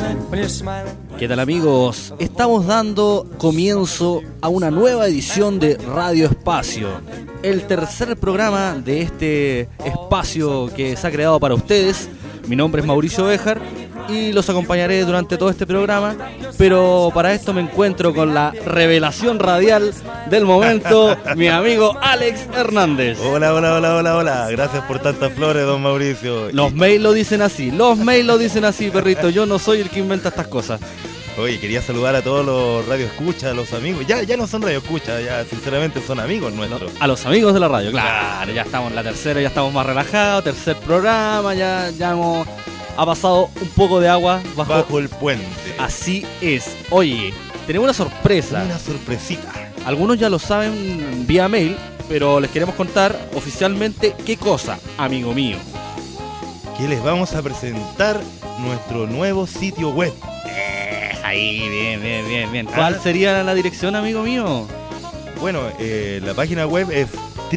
¿Qué tal, amigos? Estamos dando comienzo a una nueva edición de Radio Espacio, el tercer programa de este espacio que se ha creado para ustedes. Mi nombre es Mauricio Béjar y los acompañaré durante todo este programa, pero para esto me encuentro con la revelación radial del momento, mi amigo Alex Hernández. Hola. Gracias por tantas flores, don Mauricio. Los mails lo dicen así, perrito. Yo no soy el que inventa estas cosas. Oye, quería saludar a todos los radioescuchas, los amigos. Ya no son radioescuchas, ya sinceramente son amigos nuestros. A los amigos de la radio, claro. Ya estamos en la tercera, ya estamos más relajados. Tercer programa, ya ha pasado un poco de agua bajo el puente. Así es. Oye, tenemos una sorpresa. Una sorpresita. Algunos ya lo saben vía mail, pero les queremos contar oficialmente qué cosa, amigo mío. Que les vamos a presentar nuestro nuevo sitio web. Ahí, bien. ¿Cuál sería la dirección, amigo mío? Bueno, la página web es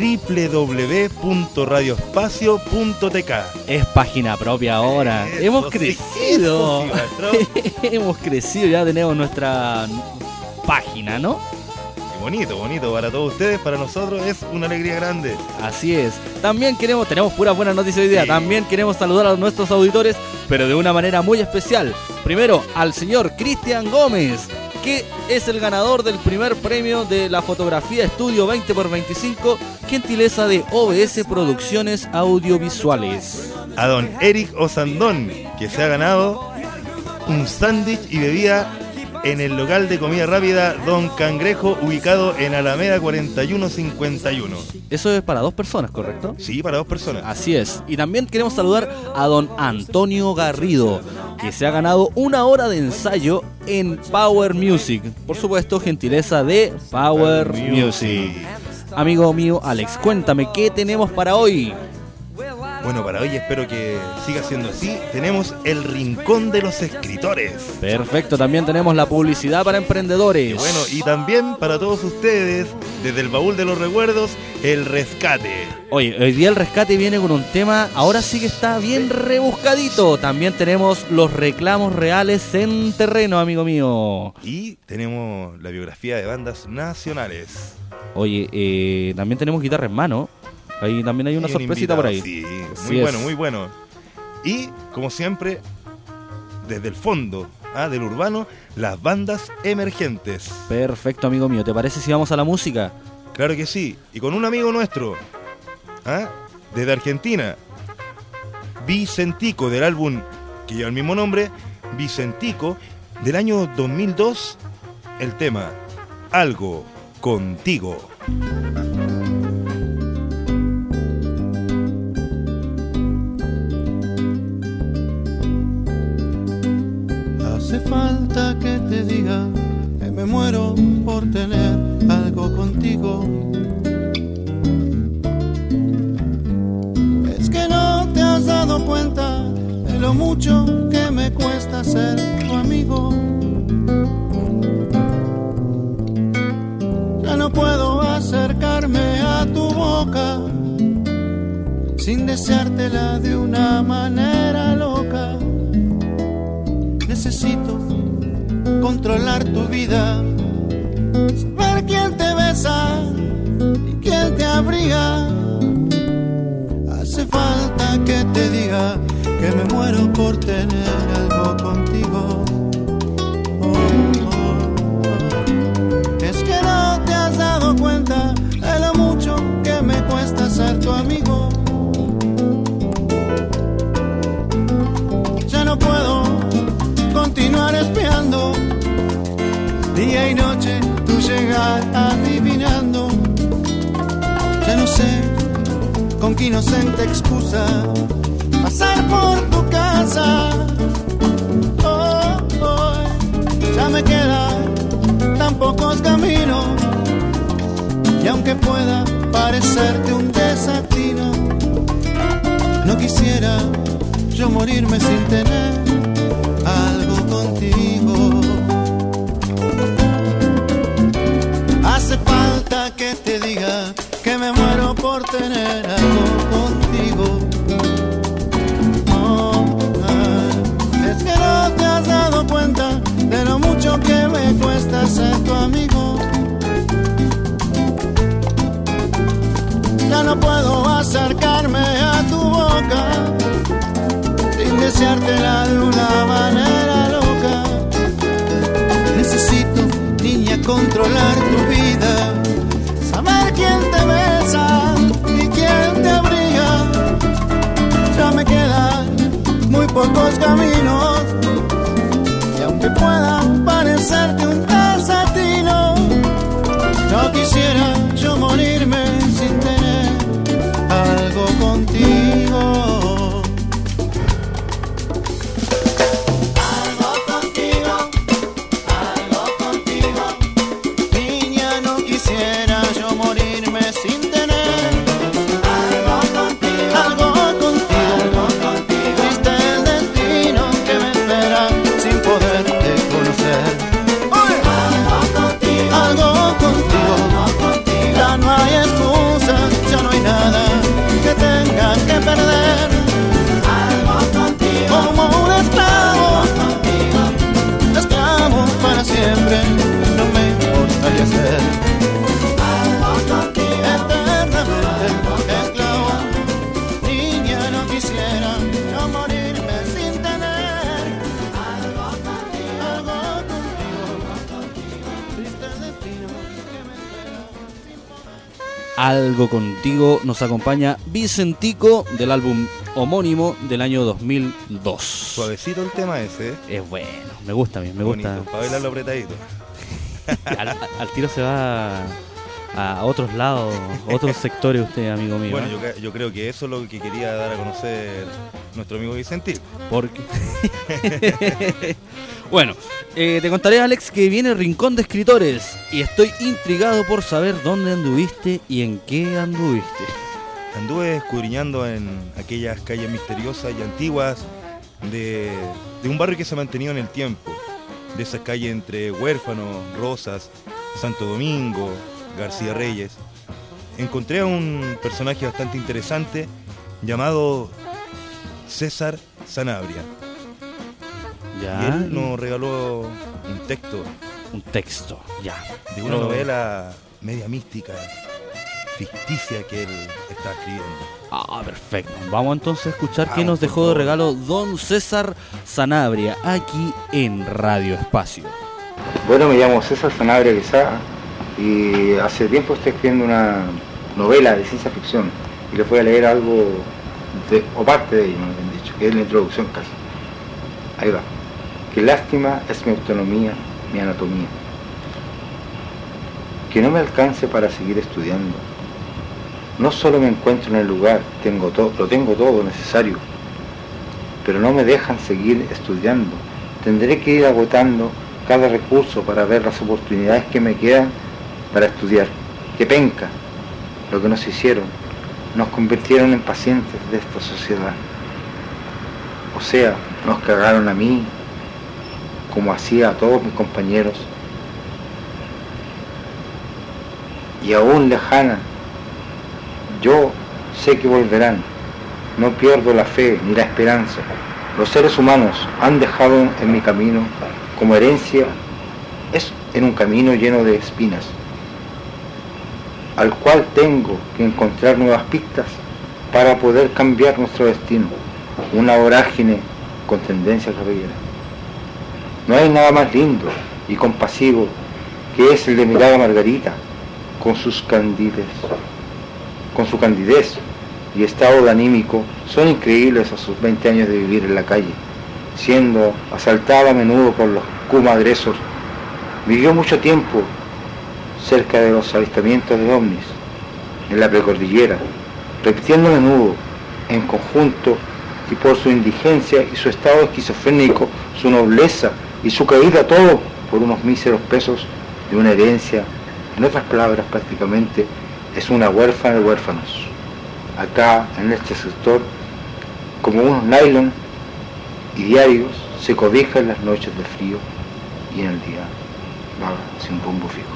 www.radioespacio.tk. Es página propia ahora. Hemos crecido. Hemos crecido, ya tenemos nuestra página, ¿no? Bonito para todos ustedes, para nosotros es una alegría grande. Así es. También tenemos puras buenas noticias hoy día. Sí. También queremos saludar a nuestros auditores, pero de una manera muy especial. Primero, al señor Cristian Gómez, que es el ganador del primer premio de la fotografía estudio 20x25, gentileza de OBS Producciones Audiovisuales. A don Eric Osandón, que se ha ganado un sándwich y bebida en el local de comida rápida Don Cangrejo, ubicado en Alameda 4151. Eso es para 2 personas, ¿correcto? Sí, para 2 personas. Así es. Y también queremos saludar a don Antonio Garrido, que se ha ganado 1 hora de ensayo en Power Music. Por supuesto, gentileza de Power Music. Amigo mío, Alex, cuéntame, ¿qué tenemos para hoy? Bueno, para hoy espero que siga siendo así. Tenemos el Rincón de los Escritores. Perfecto, también tenemos la publicidad para emprendedores. Bueno, y también para todos ustedes, desde el baúl de los recuerdos, el rescate. Oye, hoy día el rescate viene con un tema, ahora sí que está bien rebuscadito. También tenemos los reclamos reales en terreno, amigo mío. Y tenemos la biografía de bandas nacionales. Oye, también tenemos guitarra en mano. Ahí también hay una sorpresita por ahí. Sí, muy bueno. Y, como siempre, desde el fondo del urbano, las bandas emergentes. Perfecto, amigo mío. ¿Te parece si vamos a la música? Claro que sí. Y con un amigo nuestro, desde Argentina, Vicentico, del álbum que lleva el mismo nombre, Vicentico, del año 2002, el tema Algo Contigo. Hace falta que te diga que me muero por tener algo contigo. Es que no te has dado cuenta de lo mucho que me cuesta ser tu amigo. Ya no puedo acercarme a tu boca sin deseártela de una manera loca. Necesito controlar tu vida, saber quién te besa y quién te abriga. Hace falta que te diga que me muero por tener algo contigo. Es que no te has dado cuenta de lo mucho que me cuesta ser tu amigo. Ya no puedo continuar espiando día y noche tu llegar adivinando. Ya no sé con qué inocente excusa pasar por tu casa. Ya me quedan tan pocos caminos y aunque pueda parecerte un desatino, no quisiera yo morirme sin tener algo contigo. Hace falta que te diga que me muero por tener algo contigo. Es que no te has dado cuenta de lo mucho que me cuesta ser tu amigo. Ya no puedo acercarme a tu boca sin deseártela de una manera loca. Necesito, niña, controlar tu vida, saber quién te besa y quién te abriga. Ya me quedan muy pocos caminos y aunque puedan parecerte un desatino, no quisiera yo morirme sin tener algo contigo. Algo contigo, algo contigo. Niña, no quisiera yo morirme sin tener algo contigo, algo contigo, algo contigo. Triste el destino que me espera sin poderte conocer. Algo contigo, ya no hay excusas, ya no hay nada que tenga que perder. Algo contigo, como un esclavo, esclavo para siempre, no me importaría ser. Algo contigo, eternamente esclavo. Niña, no quisiera yo morirme sin tener algo contigo, algo contigo. Triste el destino que me espera sin poder. Algo contigo nos acompaña Vicentico del álbum homónimo del año 2002. Suavecito el tema ese, ¿eh? Es bueno, me gusta a mí, me gusta. Bonito, para bailarlo apretadito. Al tiro se va a otros lados, otros sectores usted, amigo mío. Bueno, ¿eh? yo creo que eso es lo que quería dar a conocer nuestro amigo Vicentico. Porque bueno, te contaré, Alex, que viene el Rincón de Escritores y estoy intrigado por saber dónde anduviste y en qué anduviste. Anduve escudriñando en aquellas calles misteriosas y antiguas de un barrio que se ha mantenido en el tiempo. De esas calles entre Huérfanos, Rosas, Santo Domingo, García Reyes. Encontré a un personaje bastante interesante llamado César Sanabria. Ya. Y él nos regaló un texto Ya. de una novela media mística, ficticia que él está escribiendo. Ah, perfecto. Vamos entonces a escuchar qué Vamos, nos por dejó de favor. regalo don César Sanabria aquí en Radio Espacio. Bueno, me llamo César Sanabria Quesada y hace tiempo estoy escribiendo una novela de ciencia ficción y les voy a leer algo, o parte de ello, me han dicho, que es la introducción casi. Ahí va. Qué lástima es mi autonomía, mi anatomía. Que no me alcance para seguir estudiando. No solo me encuentro en el lugar, lo tengo todo necesario, pero no me dejan seguir estudiando. Tendré que ir agotando cada recurso para ver las oportunidades que me quedan para estudiar. ¡Qué penca! Lo que nos hicieron, nos convirtieron en pacientes de esta sociedad. O sea, nos cagaron a mí, como hacía a todos mis compañeros. Y aún lejana, yo sé que volverán. No pierdo la fe ni la esperanza. Los seres humanos han dejado en mi camino como herencia, es en un camino lleno de espinas, al cual tengo que encontrar nuevas pistas para poder cambiar nuestro destino. Una vorágine con tendencia guerrillera. No hay nada más lindo y compasivo que es el de mirar a Margarita con su candidez y estado de anímico son increíbles a sus 20 años de vivir en la calle, siendo asaltada a menudo por los Kuma agresores. Vivió mucho tiempo cerca de los avistamientos de ovnis en la precordillera, repitiendo a menudo en conjunto y por su indigencia y su estado esquizofrénico, su nobleza y su caída, todo por unos míseros pesos de una herencia. En otras palabras, prácticamente es una huérfana de huérfanos. Acá, en este sector, como unos nylon y diarios, se cobija en las noches de frío y en el día vaga sin rumbo fijo.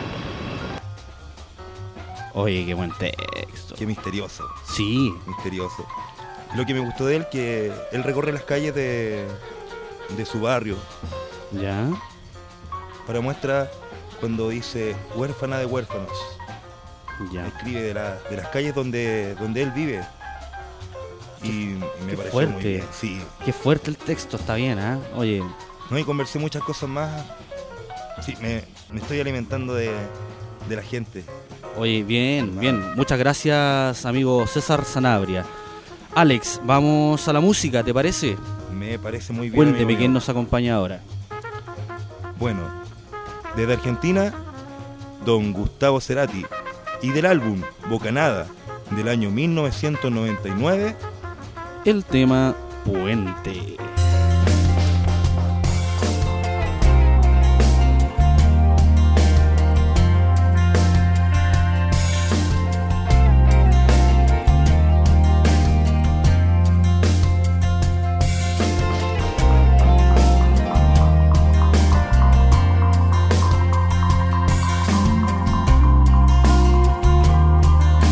Oye, qué buen texto. Qué misterioso, Sí, misterioso. Lo que me gustó de él, que él recorre las calles de de su barrio. Ya. Para muestra cuando dice huérfana de huérfanos. Ya. Escribe de las calles donde él vive. Y me qué pareció fuerte. muy bien. Sí. Qué fuerte el texto, está bien, ¿ah? Oye, No, y conversé muchas cosas más. Sí, me estoy alimentando de la gente. oye, bien, bien. Muchas gracias, amigo César Sanabria. Alex, vamos a la música, ¿te parece? Me parece muy bien. Cuénteme amigo quién mío. nos acompaña ahora. Bueno, desde Argentina, don Gustavo Cerati. Y del álbum Bocanada, del año 1999, El tema Puente.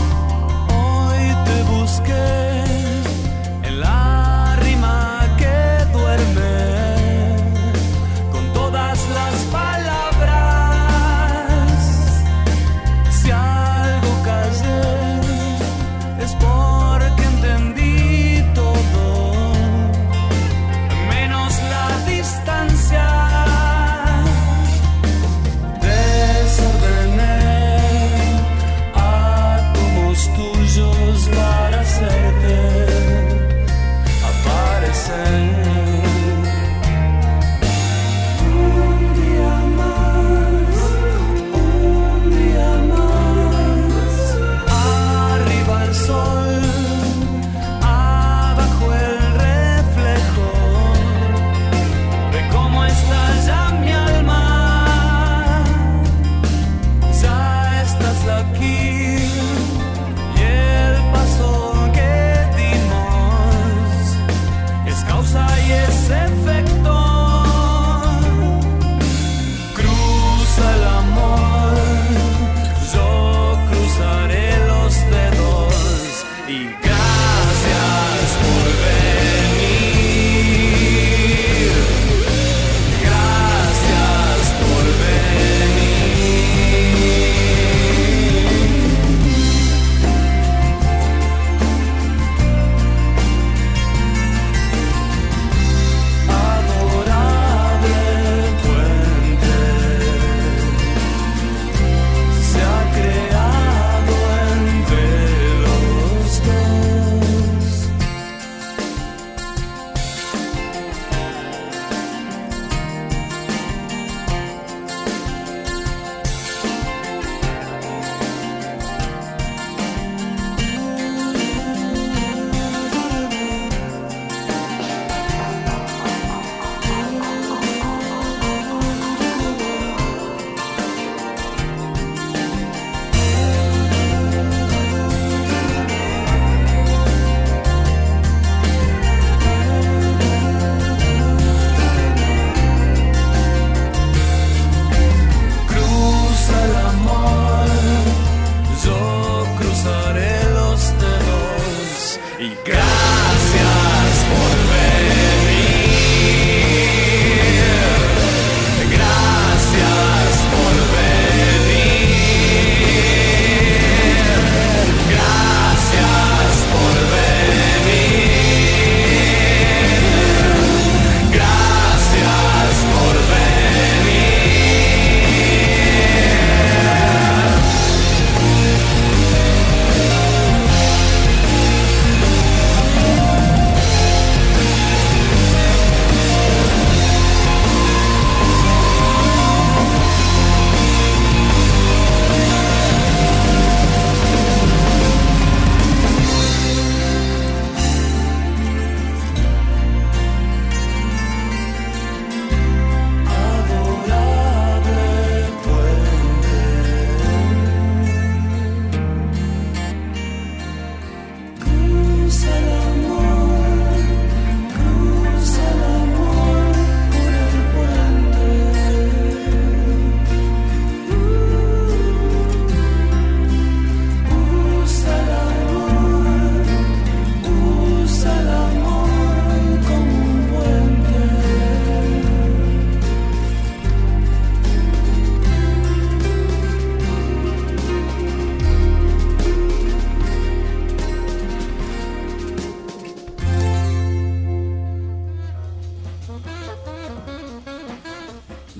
Hoy te busqué en la rima que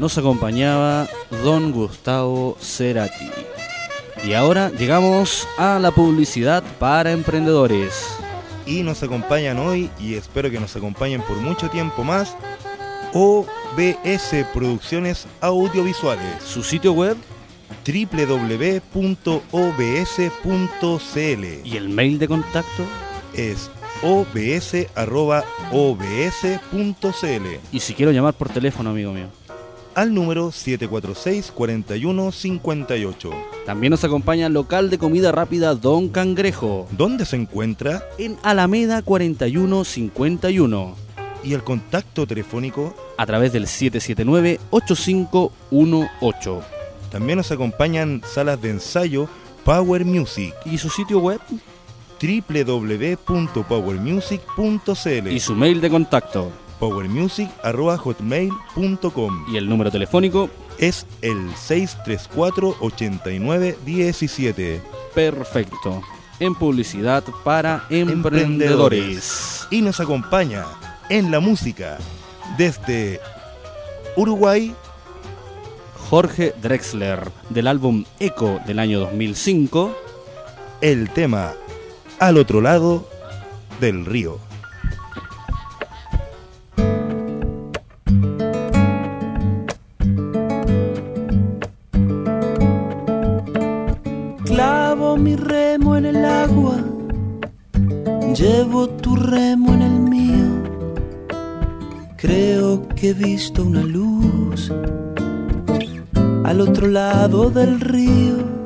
nos acompañaba don Gustavo Cerati. Y ahora llegamos a la publicidad para emprendedores. Y nos acompañan hoy, y espero que nos acompañen por mucho tiempo más, OBS Producciones Audiovisuales. Su sitio web www.obs.cl. y el mail de contacto. Es obs@obs.cl. Y si quiero llamar por teléfono, amigo mío, al número 746-4158. también nos acompaña el local de comida rápida Don Cangrejo, ¿Dónde se encuentra? en Alameda 4151, Y el contacto telefónico. a través del 779-8518. También nos acompañan salas de ensayo Power Music. ¿Y su sitio web? www.powermusic.cl. Y su mail de contacto. powermusic@hotmail.com. Y el número telefónico. Es el 634-8917. Perfecto. En publicidad para emprendedores. Y nos acompaña en la música desde Uruguay, Jorge Drexler, del álbum Eco del año 2005. el tema Al otro lado del río. Clavo mi remo en el agua, llevo tu remo en el mío. Creo que he visto una luz al otro lado del río.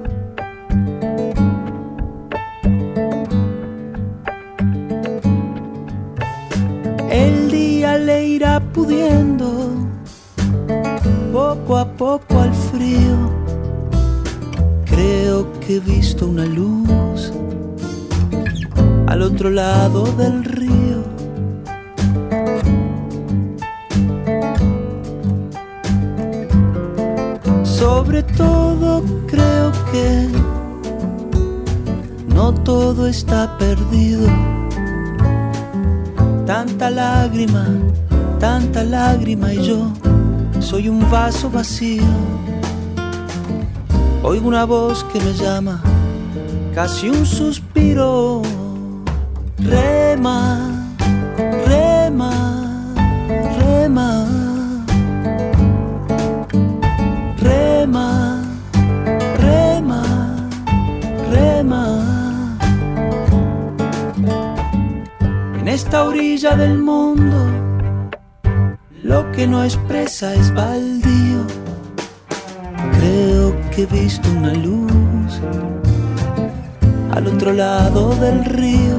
El día le irá pudiendo poco a poco al frío. Creo que he visto una luz al otro lado del río. Sobre todo creo que no todo está perdido. Tanta lágrima y yo soy un vaso vacío. Oigo una voz que me llama, casi un suspiro. Rema, rema, rema. Rema, rema, rema. En esta orilla del mundo, lo que no expresa es baldío. Creo que he visto una luz al otro lado del río.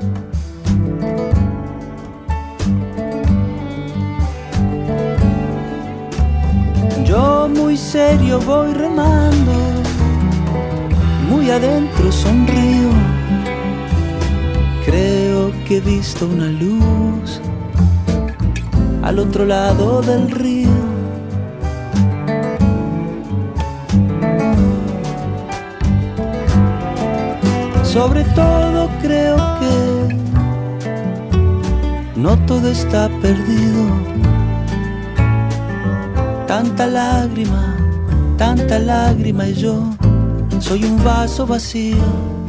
Yo muy serio voy remando, muy adentro sonrío. Creo que he visto una luz al otro lado del río. Sobre todo creo que no todo está perdido. Tanta lágrima y yo soy un vaso vacío.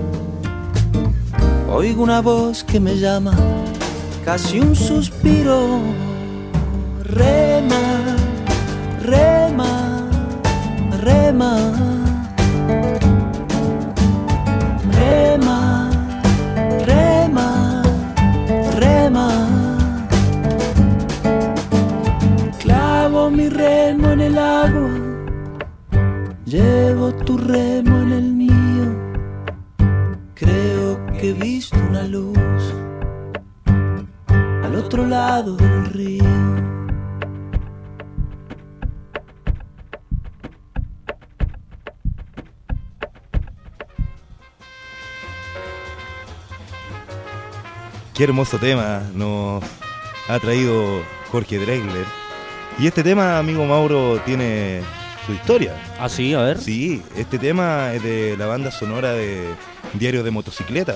Oigo una voz que me llama, casi un suspiro. Rema, rema, rema. Rema, rema, rema. Clavo mi remo en el agua, llevo tu remo en el mío. Creo que he visto una luz al otro lado del río. Qué hermoso tema nos ha traído Jorge Drexler. Y este tema, amigo Mauro, tiene su historia. Ah, sí, a ver. Sí, este tema es de la banda sonora de Diario de Motocicleta.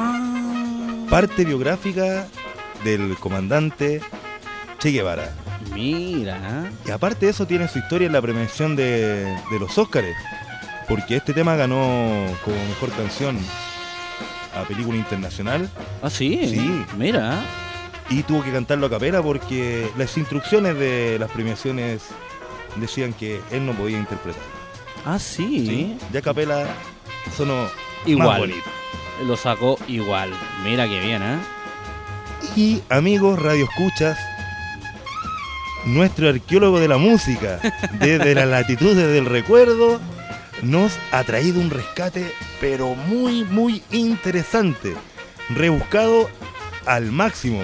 Ah. Parte biográfica del comandante Che Guevara. Mira. Y aparte de eso tiene su historia en la premiación de los Óscares, porque este tema ganó como mejor canción a película internacional. Ah, sí. Sí. Mira. Y tuvo que cantarlo a capela porque las instrucciones de las premiaciones decían que él no podía interpretar. Ah, sí. Sí. Ya a capela sonó Igual. más bonito. Lo sacó igual. Mira qué bien, ¿eh? Y amigos radioescuchas, nuestro arqueólogo de la música, desde las latitudes del recuerdo, nos ha traído un rescate, pero muy, muy interesante, rebuscado al máximo.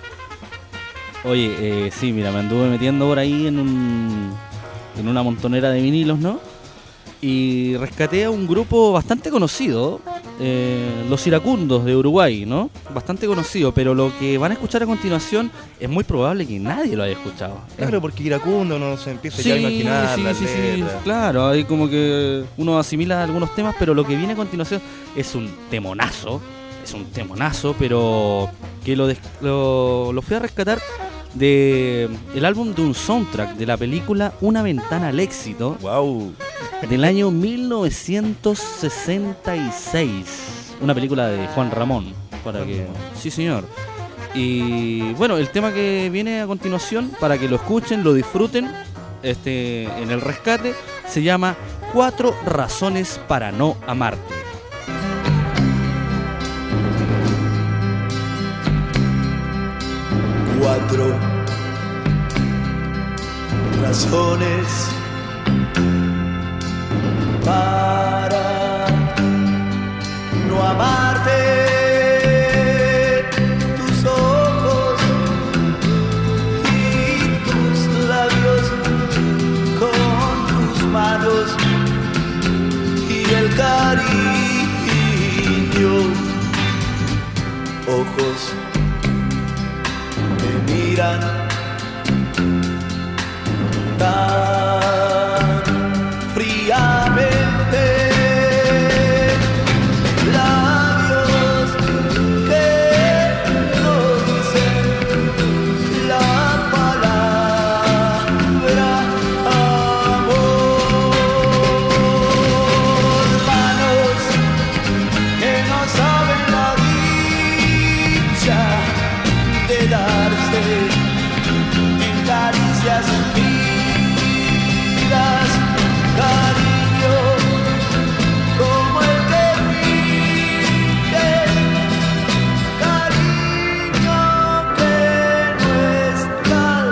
Oye, sí, mira, me anduve metiendo por ahí en una montonera de vinilos, ¿no? Y rescaté a un grupo bastante conocido, Los Iracundos de Uruguay, ¿no? Bastante conocido, pero lo que van a escuchar a continuación es muy probable que nadie lo haya escuchado. Claro, porque iracundo no se empieza ya a imaginar las letras. Claro, hay como que uno asimila algunos temas, pero lo que viene a continuación es un temonazo, pero que lo fui a rescatar de el álbum de un soundtrack de la película Una ventana al éxito. Wow. Del año 1966. Una película de Juan Ramón. Sí, señor. Y bueno, el tema que viene a continuación, para que lo escuchen, lo disfruten, en el rescate, se llama 4 razones para no amarte. 4 razones para no amarte. Tus ojos y tus labios con tus manos y el cariño. Ojos me miran tan fríamente, labios que no dicen la palabra amor, manos que no saben la dicha de darse en caricias sentidas, cariño como el que finge, cariño que no es tal.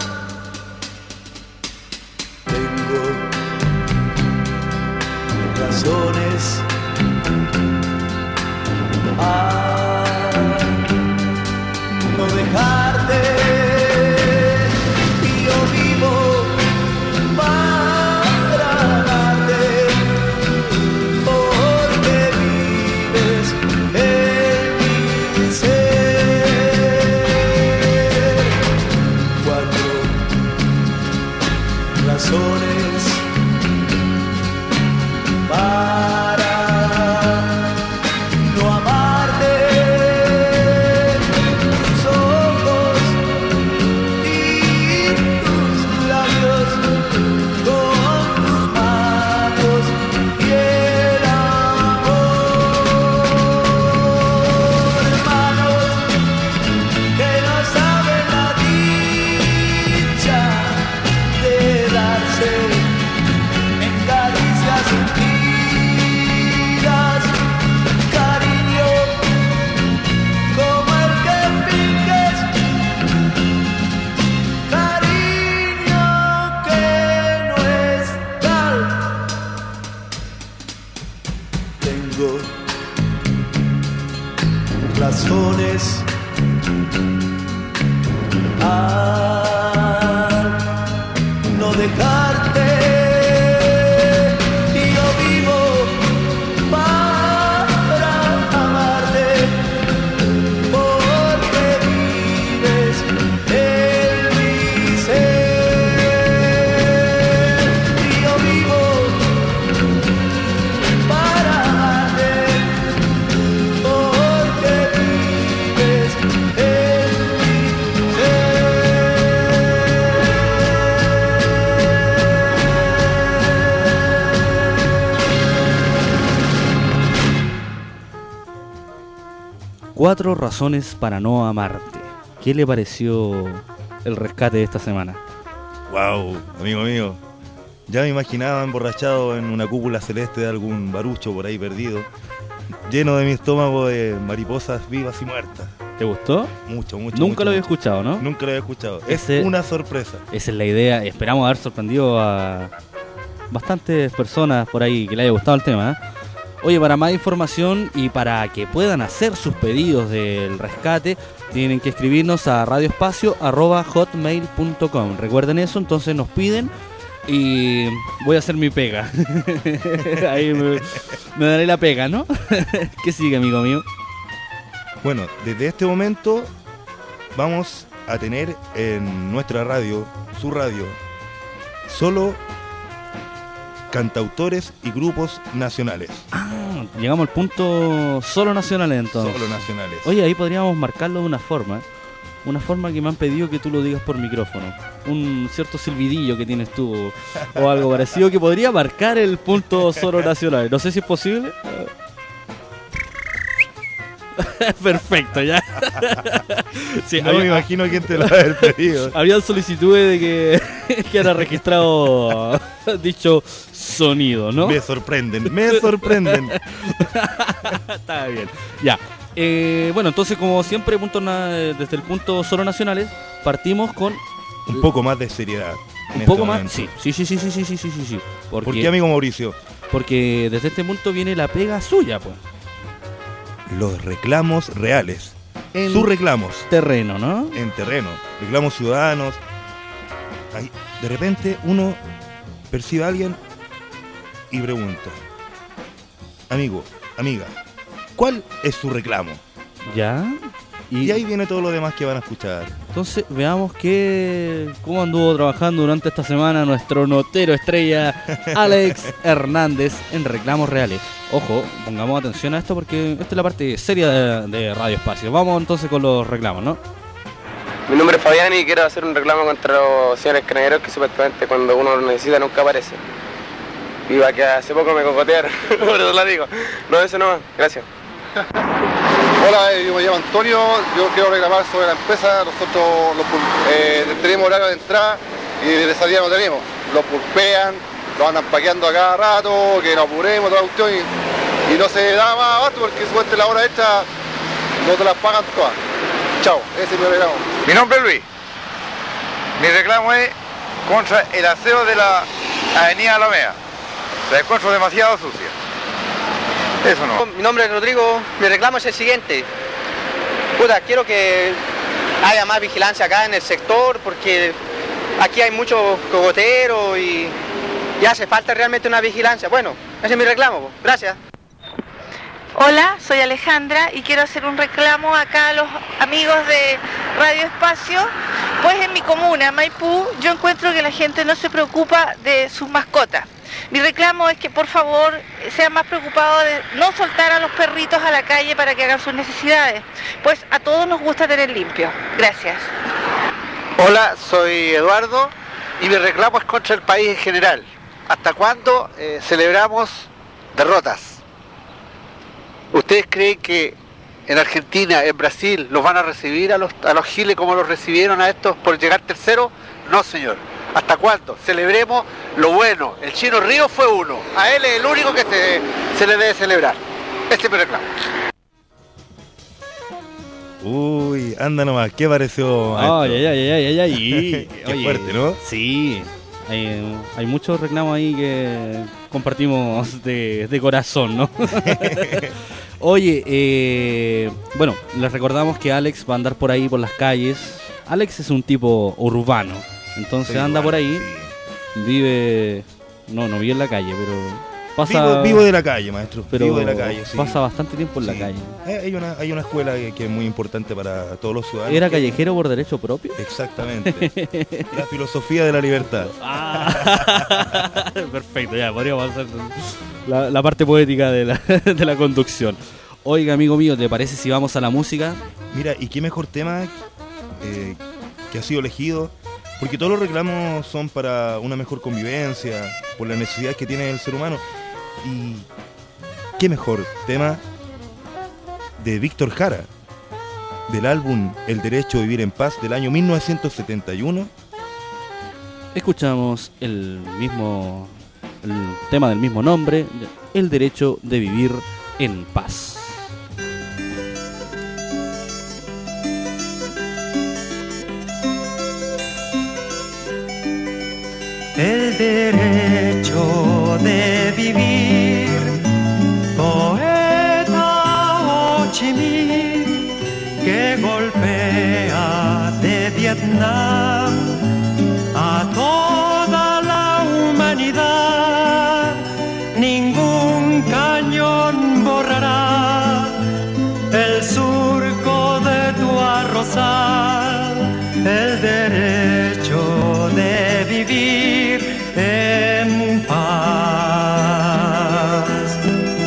Tengo razones a no dejarte, y yo vivo para amarte, porque vives en mi ser. 4 razones para no amarte. Tus ojos y tus labios con tus manos y el amor, manos que no saben la dicha de darse en caricias sentidas, cariño como el que finges, cariño que no es tal. Tengo razones a no dejarte, y yo vivo para amarte, porque vives en mi ser. Y yo vivo para amarte, porque vives en mi ser. 4 razones para no amarte. ¿Qué le pareció el rescate de esta semana? Wow, amigo mío. Ya me imaginaba emborrachado en una cúpula celeste de algún barucho por ahí perdido, lleno de mi estómago de mariposas vivas y muertas. ¿Te gustó? Mucho. Nunca lo había escuchado, ¿no? Nunca lo había escuchado. Ese- Es una sorpresa. Esa es la idea. Esperamos haber sorprendido a bastantes personas por ahí que le haya gustado el tema, ¿eh? Oye, para más información y para que puedan hacer sus pedidos del rescate, tienen que escribirnos a radioespacio@hotmail.com. Recuerden eso, entonces nos piden y voy a hacer mi pega. Ahí me daré la pega, ¿no? ¿Qué sigue, amigo mío? Bueno, desde este momento vamos a tener en nuestra radio, su radio, solo cantautores y grupos nacionales. Llegamos al punto solo nacionales entonces. Solo nacionales. Oye, ahí podríamos marcarlo de una forma que me han pedido que tú lo digas por micrófono. Un cierto silbidillo que tienes tú o algo parecido que podría marcar el punto solo nacional. No sé si es posible. Perfecto, ya. Sí, No me imagino quién te lo va a haber pedido. habían solicitudes de que quedara registrado dicho sonido, ¿no? Me sorprenden. Está bien. Ya. Bueno, entonces como siempre, desde el punto solo nacionales, partimos con Un poco más de seriedad. en un este poco más. momento. Sí. ¿Por qué, amigo Mauricio? Porque desde este punto viene la pega suya, pues. Los reclamos reales. En Sus reclamos terreno, ¿no? en terreno. Reclamos ciudadanos. Ahí, de repente uno percibe a alguien y pregunta: amigo, amiga, ¿cuál es su reclamo? Ya. Y ahí viene todo lo demás que van a escuchar. Entonces veamos cómo anduvo trabajando durante esta semana nuestro notero estrella Alex Hernández en reclamos reales. Ojo, pongamos atención a esto porque esta es la parte seria de Radio Espacio. Vamos entonces con los reclamos, ¿no? Mi nombre es Fabián y quiero hacer un reclamo contra los señores carabineros que supuestamente cuando uno lo necesita nunca aparece. Viva que hace poco me cocotearon, por eso la digo. No, eso no, gracias. Hola, yo me llamo Antonio, yo quiero reclamar sobre la empresa. Nosotros tenemos horario de entrada y de salida no tenemos. Los pulpean, los andan paqueando a cada rato, que nos apuremos, toda la cuestión y no se da más abasto porque supuestamente la hora extra no te las pagan todas. Chao, ese es mi reclamo. Mi nombre es Luis. Mi reclamo es contra el aseo de la avenida Alameda. La encuentro demasiado sucia. Eso no. Mi nombre es Rodrigo, mi reclamo es el siguiente. Quiero que haya más vigilancia acá en el sector porque aquí hay mucho cogotero y hace falta realmente una vigilancia. Bueno, ese es mi reclamo. Gracias. Hola, soy Alejandra y quiero hacer un reclamo acá a los amigos de Radio Espacio. Pues en mi comuna, Maipú, yo encuentro que la gente no se preocupa de sus mascotas. Mi reclamo es que por favor sean más preocupados de no soltar a los perritos a la calle para que hagan sus necesidades, pues a todos nos gusta tener limpio. Gracias. Hola, soy Eduardo y mi reclamo es contra el país en general. ¿Hasta cuándo celebramos derrotas? ¿Ustedes creen que en Argentina, en Brasil, los van a recibir a los giles como los recibieron a estos por llegar tercero? No, señor. ¿Hasta cuándo? Celebremos lo bueno. El Chino Río fue uno. A él es el único que se le debe celebrar. Este es mi reclamo. Uy, anda nomás, ¿qué pareció? Ay. Qué fuerte, ¿no? Sí, hay muchos reclamos ahí que compartimos de corazón, ¿no? Oye, bueno, les recordamos que Alex va a andar por ahí por las calles. Alex es un tipo urbano, entonces Soy anda urbano, por ahí, sí. vive, no vive en la calle, pero pasa... Vivo de la calle, maestro. Pero vivo de la calle, sí. pasa bastante tiempo en la Sí. calle. Hay una escuela que es muy importante para todos los ciudadanos. ¿Era callejero por derecho propio? Exactamente. La filosofía de la libertad. Ah, perfecto, ya podríamos hacer la parte poética de la conducción. Oiga, amigo mío, ¿te parece si vamos a la música? Mira, y qué mejor tema que ha sido elegido, porque todos los reclamos son para una mejor convivencia, por la necesidad que tiene el ser humano. Y qué mejor tema de Víctor Jara, del álbum El Derecho a Vivir en Paz del año 1971. Escuchamos el tema del mismo nombre, El Derecho de Vivir en Paz. El derecho de vivir, poeta Ho Chi Minh, que golpea de Vietnam a toda la humanidad. Ningún cañón borrará el surco de tu arrozal. El derecho de vivir en paz.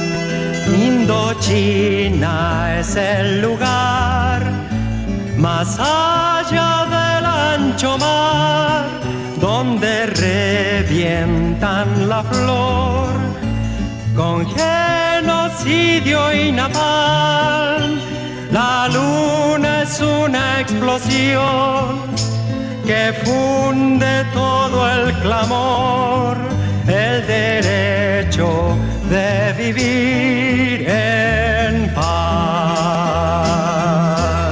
Indochina es el lugar más allá del ancho mar, donde revientan la flor con genocidio y napalm. La luna es una explosión que funde todo el clamor. El derecho de vivir en paz.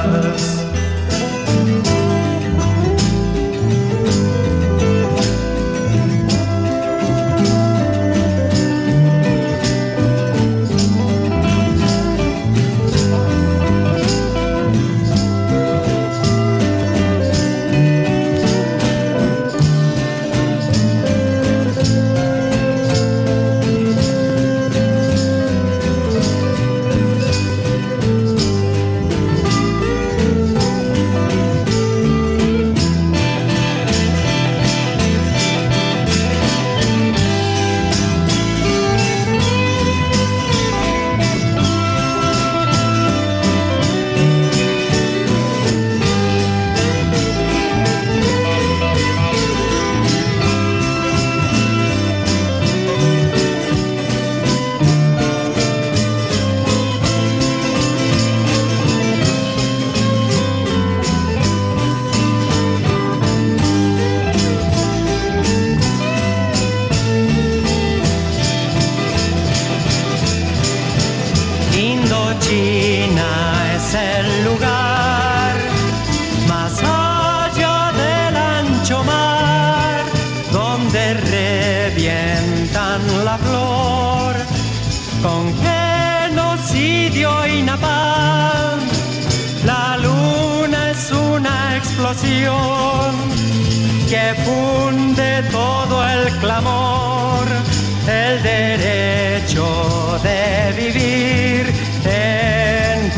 Que funde todo el clamor, el derecho de vivir en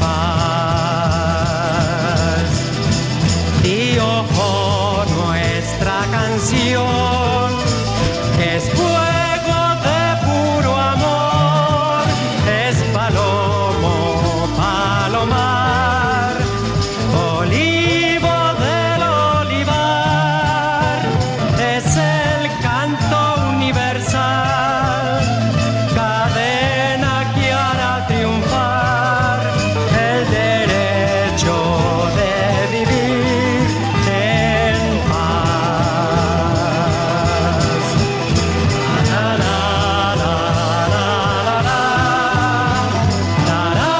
paz. Y ojo, nuestra canción es fuego de puro amor, es palomo, palomar, olivo del olivar, es el canto universal, cadena que hará triunfar el derecho de vivir en paz. La, la, la, la, la, la, la,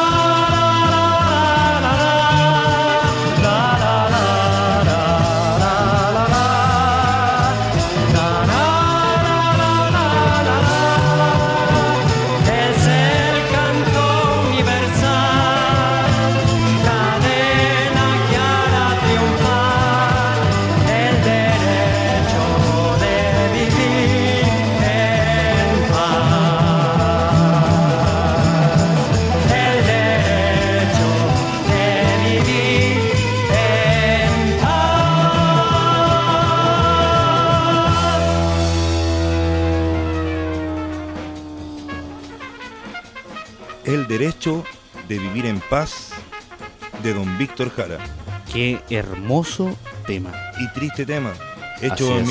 es el canto universal, cadena que hará triunfar el derecho de vivir en paz. El derecho de vivir en El Derecho de Vivir en Paz de don Víctor Jara. Qué hermoso tema. Y triste tema, hecho Así en es.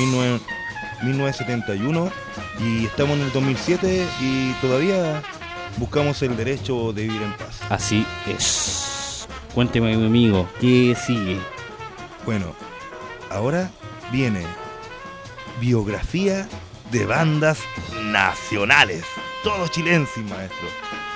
1971 y estamos en el 2007 y todavía buscamos el derecho de vivir en paz. Así es. Cuénteme, mi amigo, ¿qué sigue? Bueno, ahora viene biografía de bandas nacionales. Todo chilensis, maestro.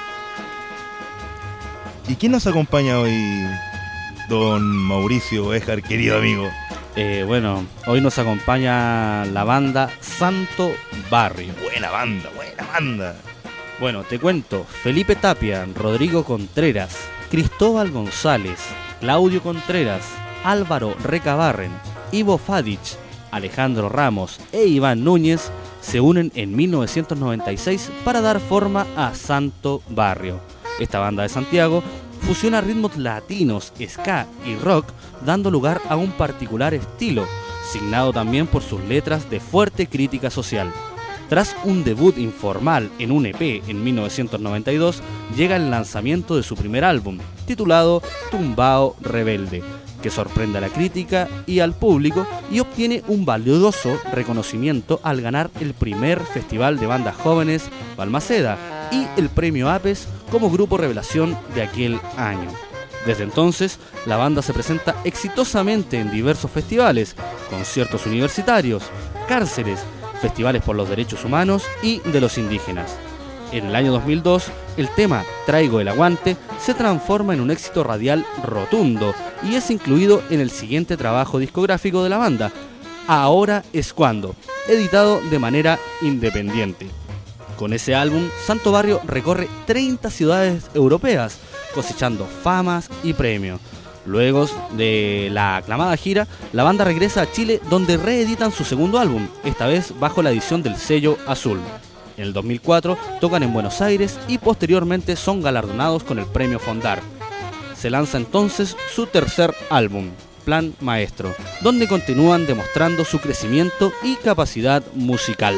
¿Y quién nos acompaña hoy, don Mauricio Éjar, querido amigo? Bueno, hoy nos acompaña la banda Santo Barrio. Buena banda, buena banda. Bueno, te cuento, Felipe Tapia, Rodrigo Contreras, Cristóbal González, Claudio Contreras, Álvaro Recabarren, Ivo Fadich, Alejandro Ramos e Iván Núñez se unen en 1996 para dar forma a Santo Barrio. Esta banda de Santiago fusiona ritmos latinos, ska y rock, dando lugar a un particular estilo, signado también por sus letras de fuerte crítica social. Tras un debut informal en un EP en 1992, llega el lanzamiento de su primer álbum, titulado Tumbao Rebelde, que sorprende a la crítica y al público y obtiene un valioso reconocimiento al ganar el primer Festival de Bandas Jóvenes Balmaceda y el premio APES como grupo revelación de aquel año. Desde entonces, la banda se presenta exitosamente en diversos festivales, conciertos universitarios, cárceles, festivales por los derechos humanos y de los indígenas. En el año 2002, el tema Traigo el Aguante se transforma en un éxito radial rotundo y es incluido en el siguiente trabajo discográfico de la banda, Ahora es Cuando, editado de manera independiente. Con ese álbum, Santo Barrio recorre 30 ciudades europeas, cosechando famas y premios. Luego de la aclamada gira, la banda regresa a Chile, donde reeditan su segundo álbum, esta vez bajo la edición del sello Azul. En el 2004 tocan en Buenos Aires y posteriormente son galardonados con el premio Fondar. Se lanza entonces su tercer álbum, Plan Maestro, donde continúan demostrando su crecimiento y capacidad musical.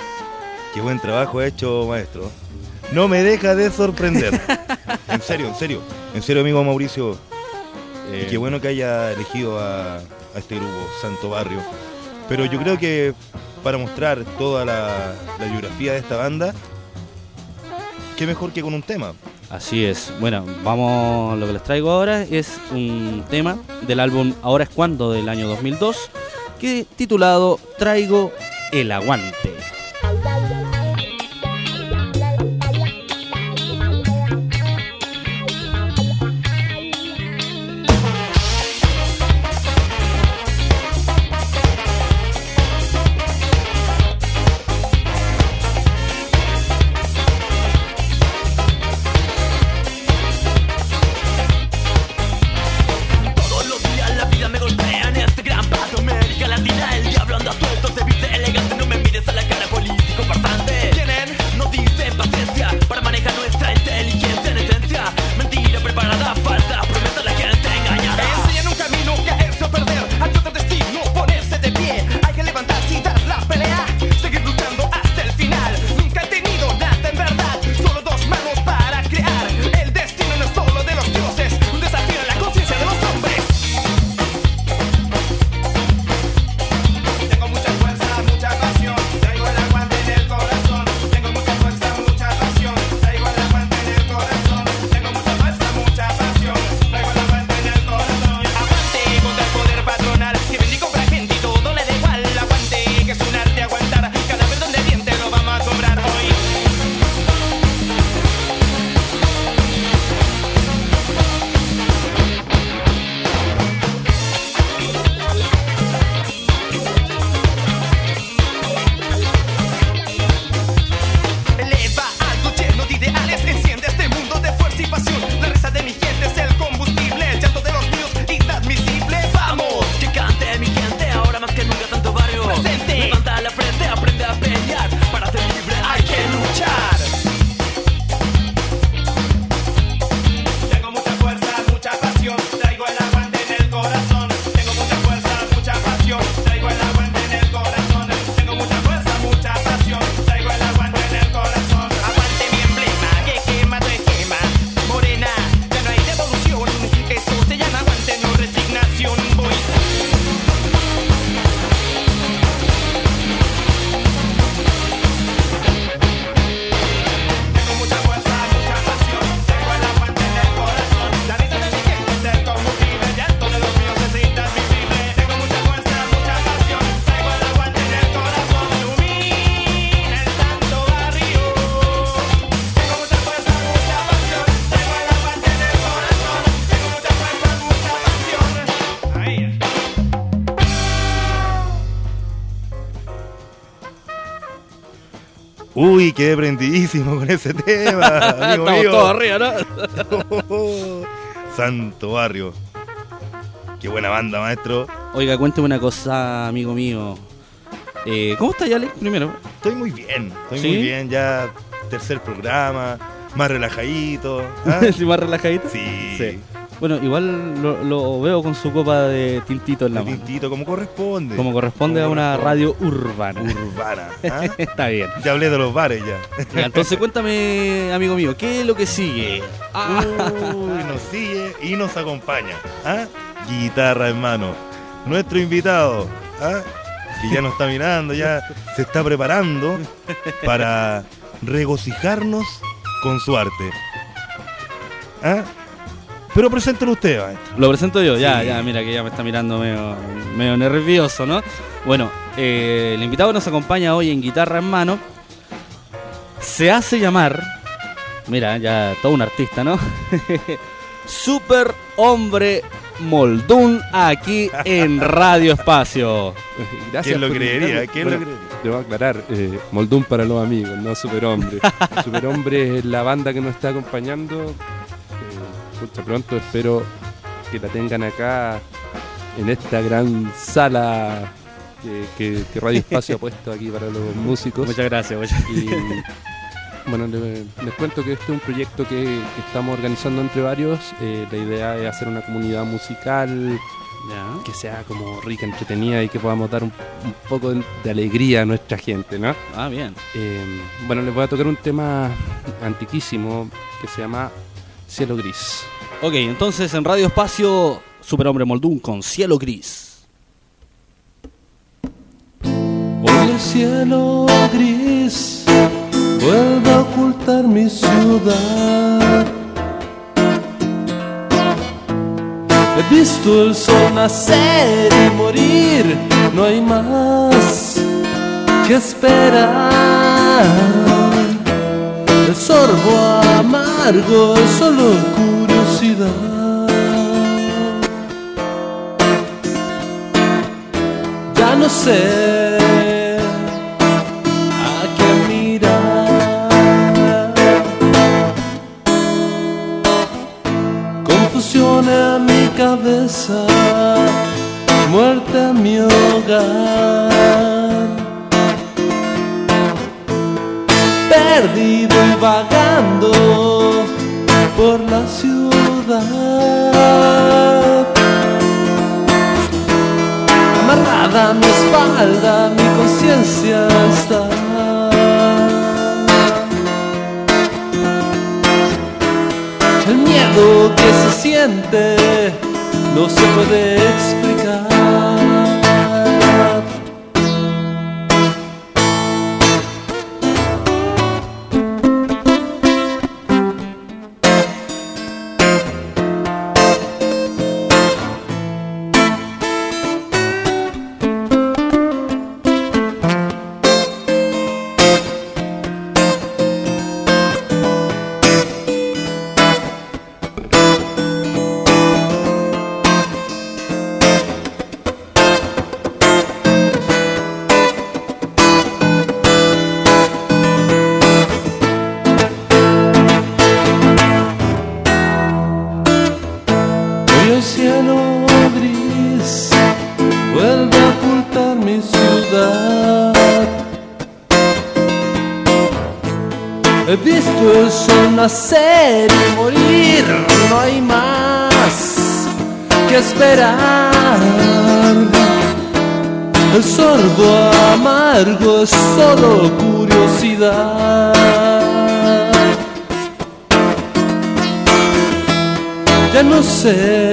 Qué buen trabajo ha hecho, maestro. No me deja de sorprender. En serio, amigo Mauricio. Y qué bueno que haya elegido a este grupo, Santo Barrio. Pero yo creo que para mostrar toda la biografía de esta banda, qué mejor que con un tema. Así es. Bueno, lo que les traigo ahora es un tema del álbum Ahora es Cuando del año 2002, que titulado Traigo el Aguante. Latina, el diablo anda suelto, se viste elegante, no me mires a la cara. Uy, quedé prendidísimo con ese tema, amigo Estamos mío. todos arriba, ¿no? Santo Barrio. Qué buena banda, maestro. Oiga, cuénteme una cosa, amigo mío. ¿Cómo está, Alex? Primero. Estoy muy bien, ¿Sí? muy bien. Ya tercer programa, más relajadito. ¿Ah? ¿Sí, más relajadito? Sí. Bueno, igual lo veo con su copa de tintito en la mano. Tintito, como corresponde. Como corresponde a una radio urbana. Urbana. ¿Ah? Está bien. Ya hablé de los bares ya. Ya, entonces cuéntame, amigo mío, ¿qué es lo que sigue? Uy, nos sigue y nos acompaña. ¿Ah? Guitarra en mano. Nuestro invitado, ¿ah? Que ya nos está mirando, ya se está preparando para regocijarnos con su arte. ¿Ah? Pero preséntelo usted, maestro. Lo presento yo, ya, Sí. ya, mira que ya me está mirando medio nervioso, ¿no? Bueno, el invitado que nos acompaña hoy en Guitarra en Mano se hace llamar, mira, ya todo un artista, ¿no? Super Hombre Moldún aquí en Radio Espacio. Gracias. ¿Quién lo por creería? invitarme. ¿Quién Bueno, lo creería? Debo aclarar, Moldún para los amigos, no Superhombre. Superhombre es la banda que nos está acompañando. Pucha, pronto espero que la tengan acá en esta gran sala que Radio Espacio ha puesto aquí para los músicos. Muchas gracias. Y bueno, les cuento que este es un proyecto que estamos organizando entre varios. La idea es hacer una comunidad musical Ya. que sea como rica, entretenida y que podamos dar un poco de alegría a nuestra gente, ¿no? Ah, bien. Bueno, les voy a tocar un tema antiquísimo que se llama Cielo Gris. Ok, entonces en Radio Espacio, Superhombre Moldún con Cielo Gris. Hoy el cielo gris vuelve a ocultar mi ciudad. He visto el sol nacer y morir, no hay más que esperar. El sorbo amargo es solo curiosidad. Ya no sé a qué mirar. Confusión en mi cabeza, muerte en mi hogar. Perdido y vagando por la ciudad. Amarrada a mi espalda, mi conciencia está. El miedo que se siente no se puede explicar. He visto el sol nacer y morir, no hay más que esperar. El sorbo amargo es solo curiosidad. Ya no sé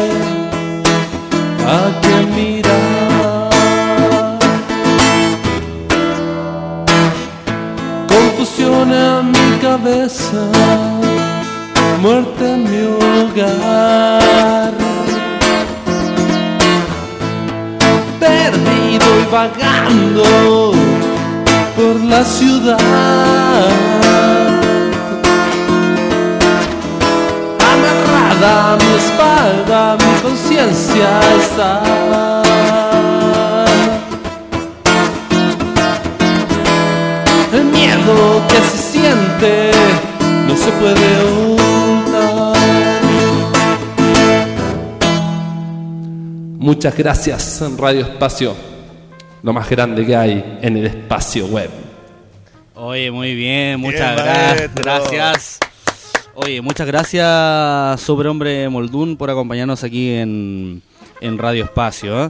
a qué mirar. Confusión en mi cabeza, muerte en mi hogar. Perdido y vagando por la ciudad. Amarrada a mi espalda, mi conciencia está. El miedo algo que se siente, no se puede ocultar. Muchas gracias, Radio Espacio, lo más grande que hay en el espacio web. Oye, muy bien, muchas Bien, gracias. Oye, muchas gracias, Superhombre Moldún, por acompañarnos aquí en Radio Espacio.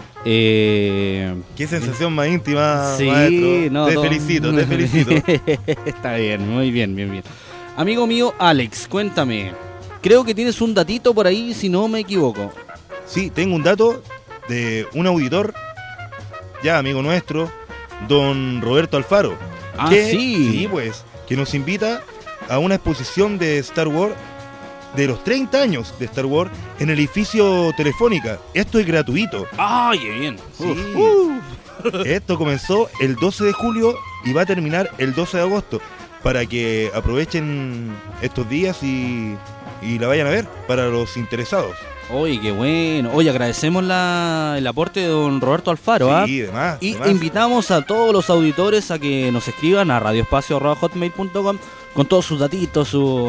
Qué sensación más íntima, Sí, maestro. no, Te no. felicito, te felicito. Está bien, muy bien, bien, bien. Amigo mío, Alex, cuéntame. Creo que tienes un datito por ahí, si no me equivoco. Sí, tengo un dato de un auditor, ya amigo nuestro, don Roberto Alfaro. Ah, que, sí. Pues, que nos invita a una exposición de Star Wars, de los 30 años de Star Wars, en el edificio Telefónica. Esto es gratuito. ¡Ay, qué bien! Sí. Esto comenzó el 12 de julio y va a terminar el 12 de agosto, para que aprovechen estos días y la vayan a ver, para los interesados. Oye, qué bueno. Oye, agradecemos el aporte de don Roberto Alfaro. ¿Ah? Sí, demás. Y invitamos a todos los auditores a que nos escriban a radioespacio@hotmail.com con todos sus datitos,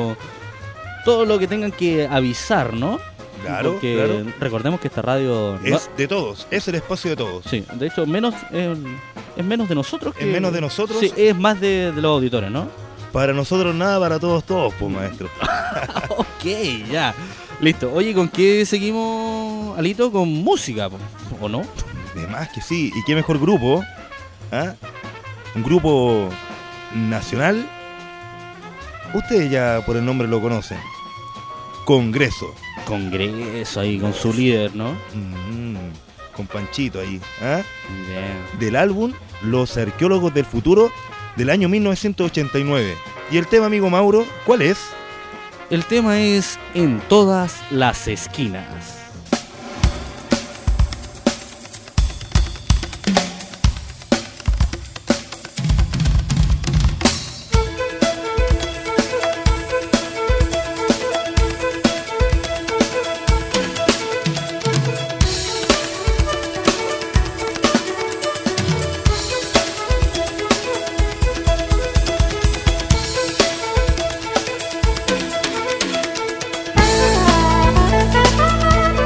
todo lo que tengan que avisar, ¿no? Claro, Porque claro. recordemos que esta radio Es de todos, es el espacio de todos. Sí, de hecho, es menos de nosotros que... Es menos de nosotros. Sí, es más de los auditores, ¿no? Para nosotros nada, para todos, pues, maestro. Ok, ya. Listo. Oye, ¿con qué seguimos, Alito? Con música, ¿o no? De más que sí. ¿Y qué mejor grupo? ¿Ah? Un grupo nacional. Ustedes ya por el nombre lo conocen. Congreso. Congreso ahí, con su líder, ¿no? Con Panchito ahí. ¿Ah? Bien. Del álbum Los Arqueólogos del Futuro, del año 1989. Y el tema, amigo Mauro, ¿cuál es? El tema es En todas las esquinas. Thank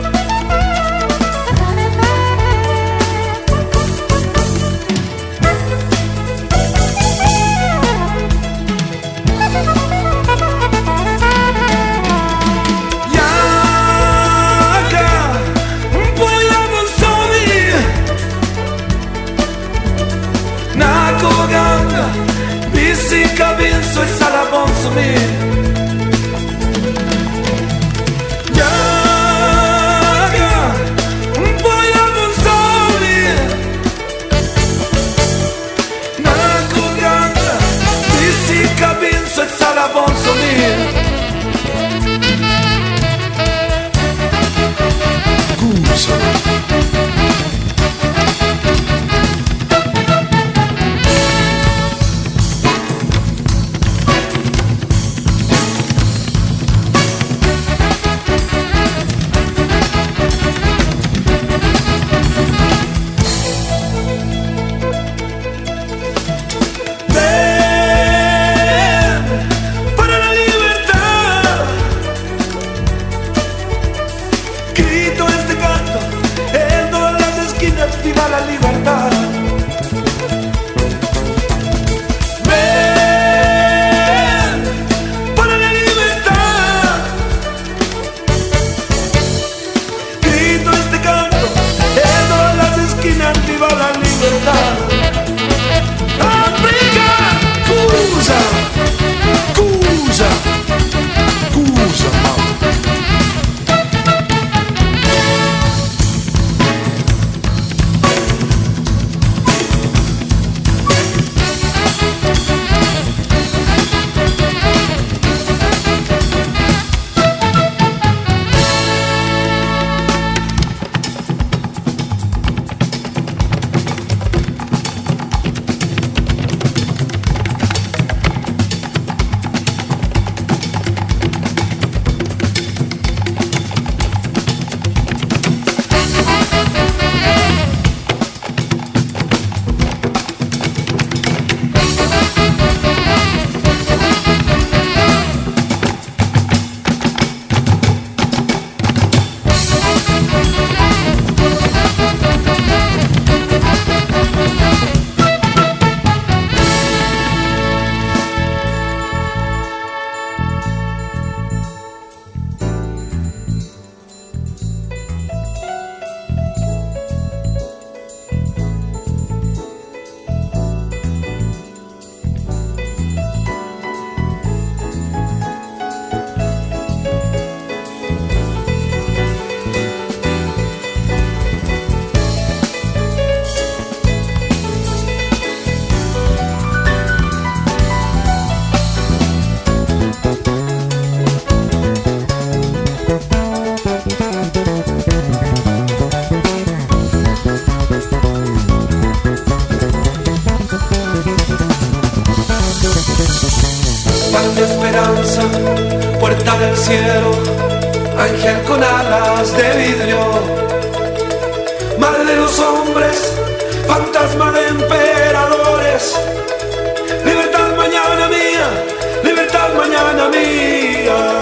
estrella del cielo, ángel con alas de vidrio, madre de los hombres, fantasma de emperadores. Libertad mañana mía, libertad mañana mía.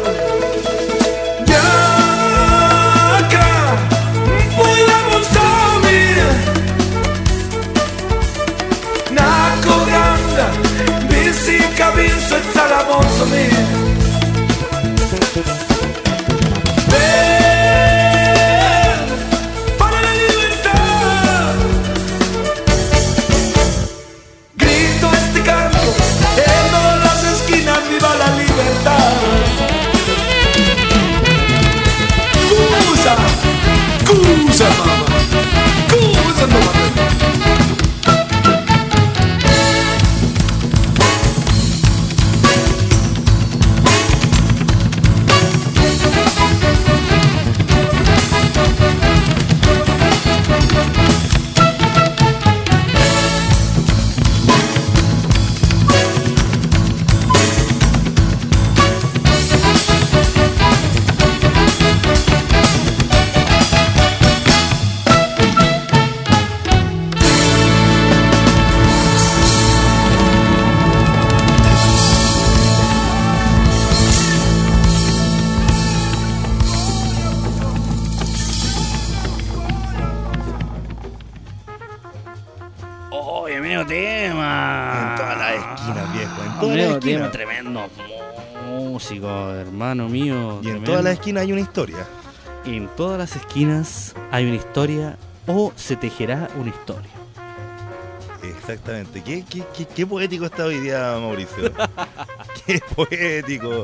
Capisco e sarà posso me. Para la libertad. Grito este canto en todas las esquinas, viva la libertad. Cusa, cusa mamá, cusa mamá. Tremendo músico, hermano mío. Y en todas las esquinas hay una historia. En todas las esquinas hay una historia o se tejerá una historia. Exactamente. Qué poético está hoy día, Mauricio. Qué poético.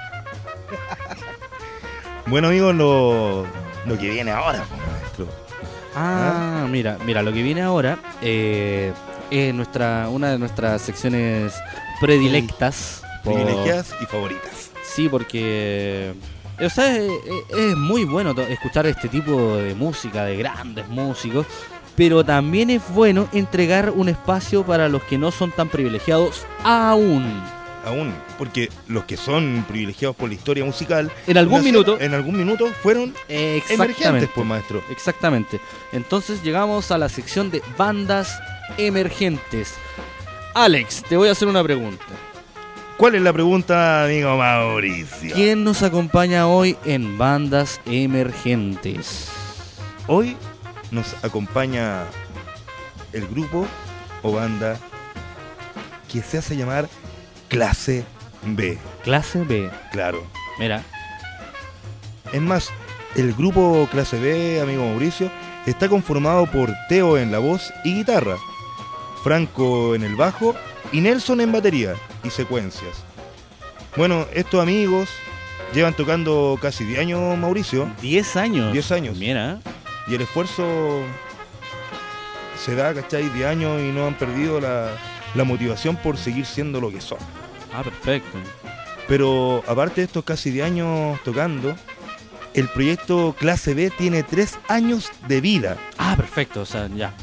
Bueno, amigos, lo que viene ahora, maestro. Mira, lo que viene ahora es una de nuestras secciones predilectas. Privilegiadas y favoritas. Sí, porque o sea, es muy bueno escuchar este tipo de música de grandes músicos, pero también es bueno entregar un espacio para los que no son tan privilegiados aún, porque los que son privilegiados por la historia musical en algún minuto fueron emergentes, pues, maestro. Exactamente. Entonces llegamos a la sección de bandas emergentes. Alex, te voy a hacer una pregunta. ¿Cuál es la pregunta, amigo Mauricio? ¿Quién nos acompaña hoy en bandas emergentes? Hoy nos acompaña el grupo o banda que se hace llamar Clase B. Clase B. Claro. Mira. Es más, el grupo Clase B, amigo Mauricio, está conformado por Teo en la voz y guitarra, Franco en el bajo y Nelson en batería y secuencias. Bueno, estos amigos llevan tocando casi 10 años, Mauricio. 10 años. 10 años. Mira. Y el esfuerzo se da, ¿cachai? 10 años y no han perdido la motivación por seguir siendo lo que son. Perfecto. Pero aparte de estos casi 10 años tocando, el proyecto Clase B tiene 3 años de vida. Perfecto. O sea, ya.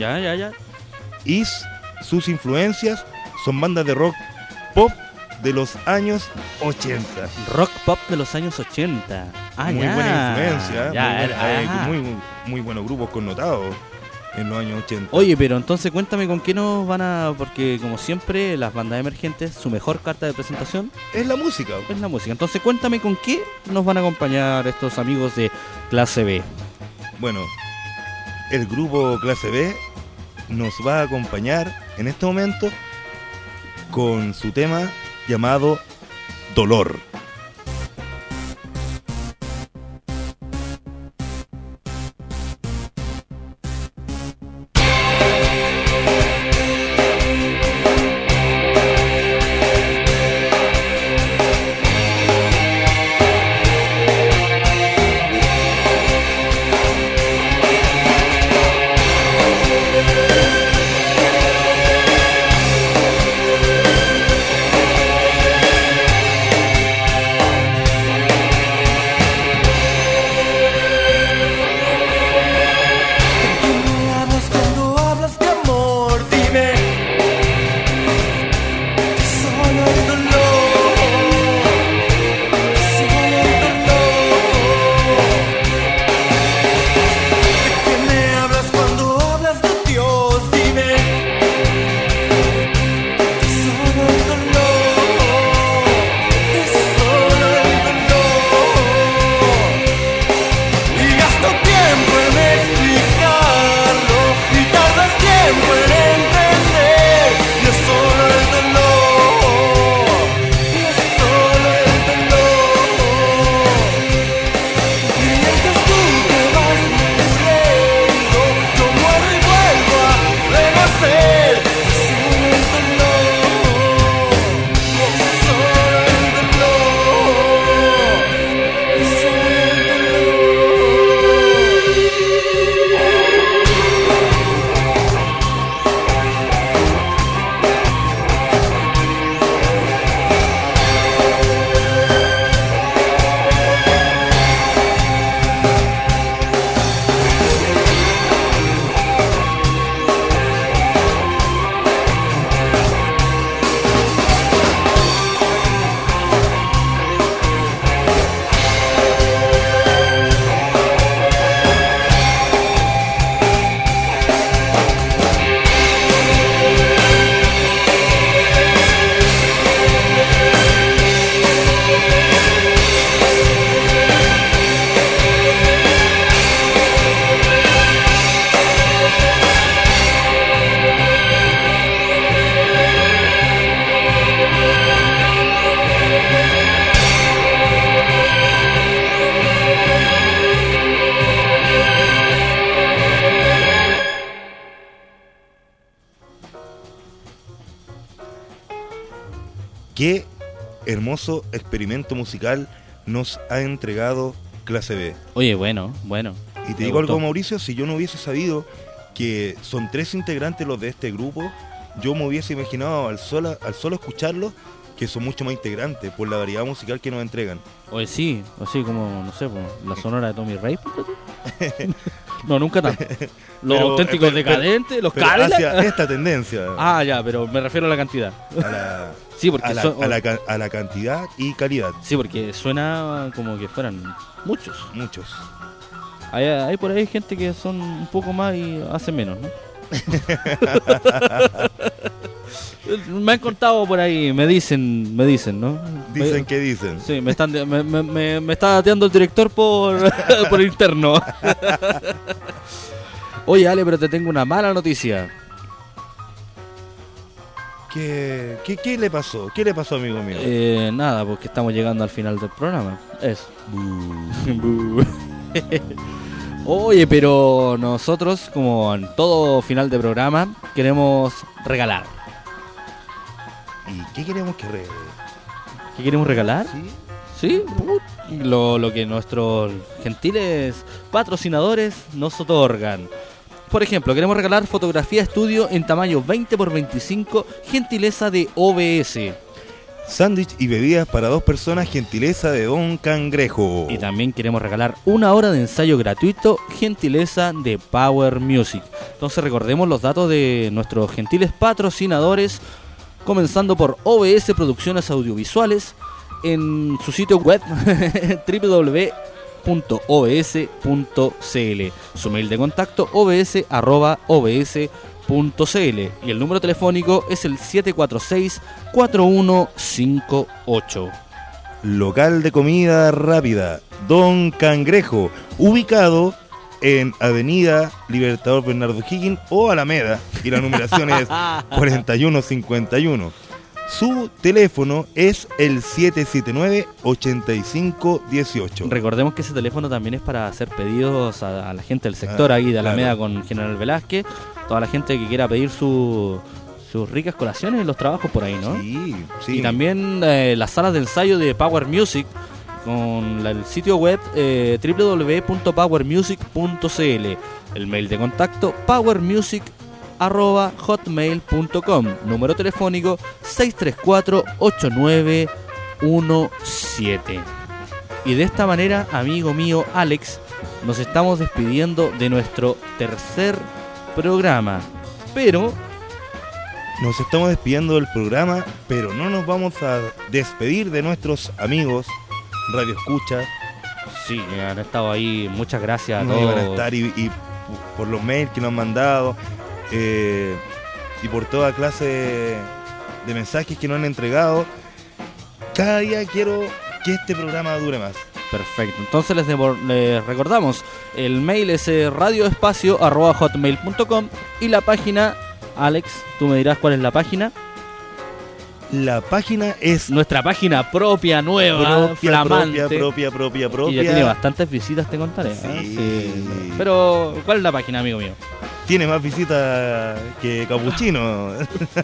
Y sus influencias son bandas de rock pop de los años 80. Rock pop de los años 80. Muy buena influencia. Muy buenos grupos connotados en los años 80. Oye, pero entonces cuéntame con qué nos van a... Porque como siempre, las bandas emergentes, su mejor carta de presentación es la música. Es la música. Entonces cuéntame con qué nos van a acompañar estos amigos de Clase B. Bueno, el grupo Clase B nos va a acompañar en este momento con su tema llamado Dolor. qué hermoso experimento musical nos ha entregado Clase B. Oye, bueno. Y te Me digo gustó. algo, Mauricio, si yo no hubiese sabido que son 3 integrantes los de este grupo, yo me hubiese imaginado al solo escucharlos que son mucho más integrantes por la variedad musical que nos entregan. Oye, sí, así como, no sé, pues, la sonora de Tommy Ray. No, nunca tanto. Los Pero, auténticos decadentes, los pero Cadillac. hacia esta tendencia. Ah, ya, pero me refiero a la cantidad. Sí, porque a la cantidad y calidad. Sí, porque suena como que fueran muchos. Hay por ahí gente que son un poco más y hace menos, ¿no? Me han contado por ahí, me dicen, ¿no? Dicen que dicen. Sí, me está dateando el director por interno. Oye, Ale, pero te tengo una mala noticia. ¿Qué le pasó? ¿Qué le pasó, amigo mío? Nada, porque estamos llegando al final del programa. Eso. Oye, pero nosotros, como en todo final de programa, queremos regalar. ¿Y qué queremos que regale? ¿Qué queremos regalar? ¿Sí? Lo que nuestros gentiles patrocinadores nos otorgan. Por ejemplo, queremos regalar fotografía estudio en tamaño 20x25, gentileza de OBS. Sándwich y bebidas para 2 personas, gentileza de Don Cangrejo. Y también queremos regalar 1 hora de ensayo gratuito, gentileza de Power Music. Entonces recordemos los datos de nuestros gentiles patrocinadores, comenzando por OBS Producciones Audiovisuales, en su sitio web www.obs.cl, su mail de contacto obs@obs.cl y el número telefónico es el 746-4158. Local de comida rápida Don Cangrejo, ubicado en Avenida Libertador Bernardo Higgins o Alameda, y la numeración es 4151. Su teléfono es el 779-8518. Recordemos que ese teléfono también es para hacer pedidos a la gente del sector ahí de Alameda, claro, con General Velázquez. Toda la gente que quiera pedir sus ricas colaciones en los trabajos por ahí, ¿no? Sí. Y también las salas de ensayo de Power Music con el sitio web www.powermusic.cl. El mail de contacto powermusic@hotmail.com, número telefónico 634-8917. Y de esta manera, amigo mío Alex, nos estamos despidiendo de nuestro tercer programa. Pero nos estamos despidiendo del programa, pero no nos vamos a despedir de nuestros amigos Radio Escucha. Sí, han estado ahí, muchas gracias a nos todos. Van a estar y por los mails que nos han mandado. Y por toda clase de mensajes que nos han entregado. Cada día quiero que este programa dure más. Perfecto, entonces les recordamos, el mail es radioespacio@hotmail.com y la página, Alex, tú me dirás cuál es la página. La página es nuestra página propia, nueva, flamante. Propia. Y ya tiene bastantes visitas, te contaré. Sí. Pero, ¿cuál es la página, amigo mío? Tiene más visitas que Capuchino.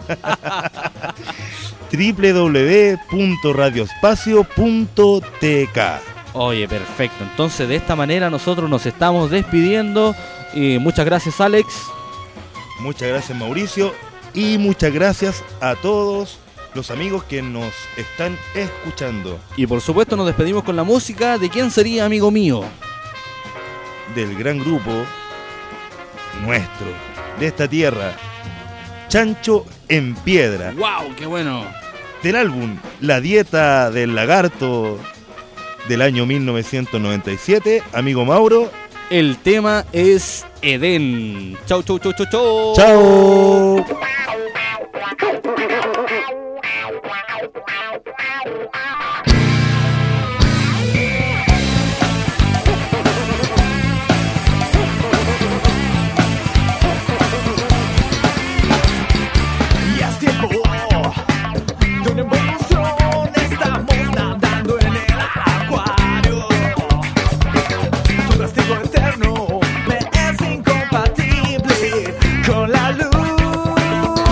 www.radioespacio.tk. Oye, perfecto. Entonces, de esta manera nosotros nos estamos despidiendo. Y muchas gracias, Alex. Muchas gracias, Mauricio. Y muchas gracias a todos los amigos que nos están escuchando. Y por supuesto nos despedimos con la música. ¿De quién sería, amigo mío? Del gran grupo nuestro, de esta tierra, Chancho en Piedra. ¡Wow! ¡Qué bueno! Del álbum La Dieta del Lagarto del año 1997, amigo Mauro. El tema es Edén. Chau. Chau. Eterno me es incompatible con la luz.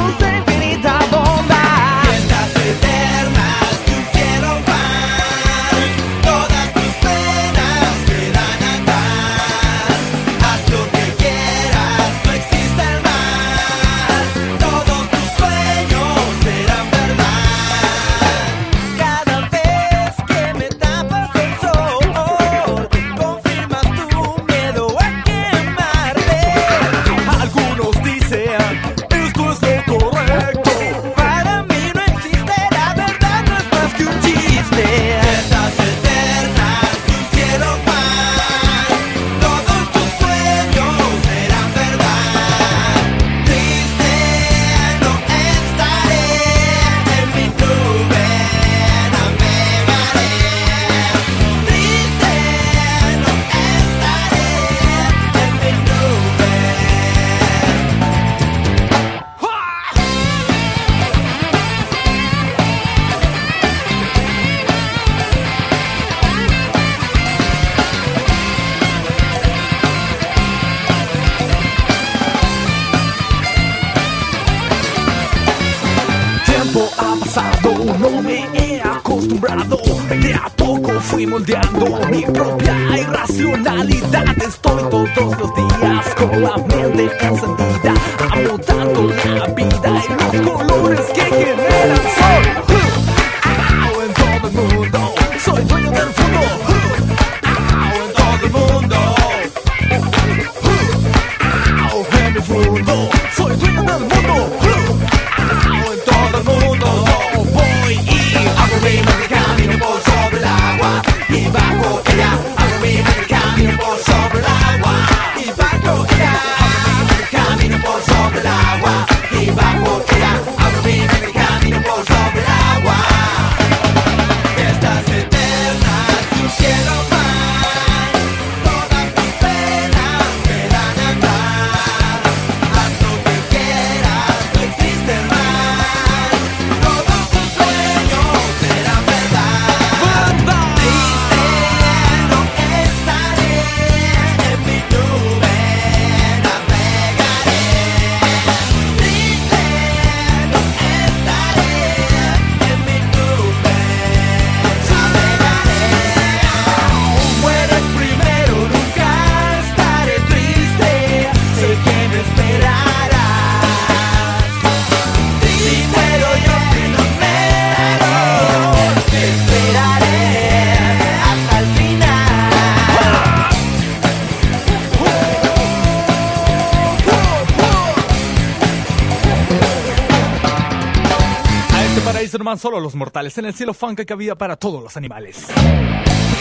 lado, no me he acostumbrado. De a poco fui moldeando mi propia irracionalidad. Estoy todos los días con la mente encendida, amo tanto la vida y los colores que generan sol. En todo el mundo, soy dueño del fondo. En todo el mundo, en mi fondo, soy dueño del mundo. En todo el mundo, voy y hago mi camino por sobre el agua y bajo ella. Hago mi camino por sobre el agua y bajo ella. Hago mi camino por sobre el agua y bajo ella. Hago mi camino por sobre el agua. Estas eternas, tu cielo más, todas tus penas quedan atrás. Haz lo que quieras, no existe más. Todos tus sueños serán verdad. Triste no estaré, en mi nube navegaré. Triste no estaré, en mi nube navegaré. Mueres primero, nunca estaré triste. Sé que me esperarás. Si muero yo que no me estaré, te esperaré hasta el final. A este paraíso no van solo los mortales, en el cielo funk que había para todos los animales.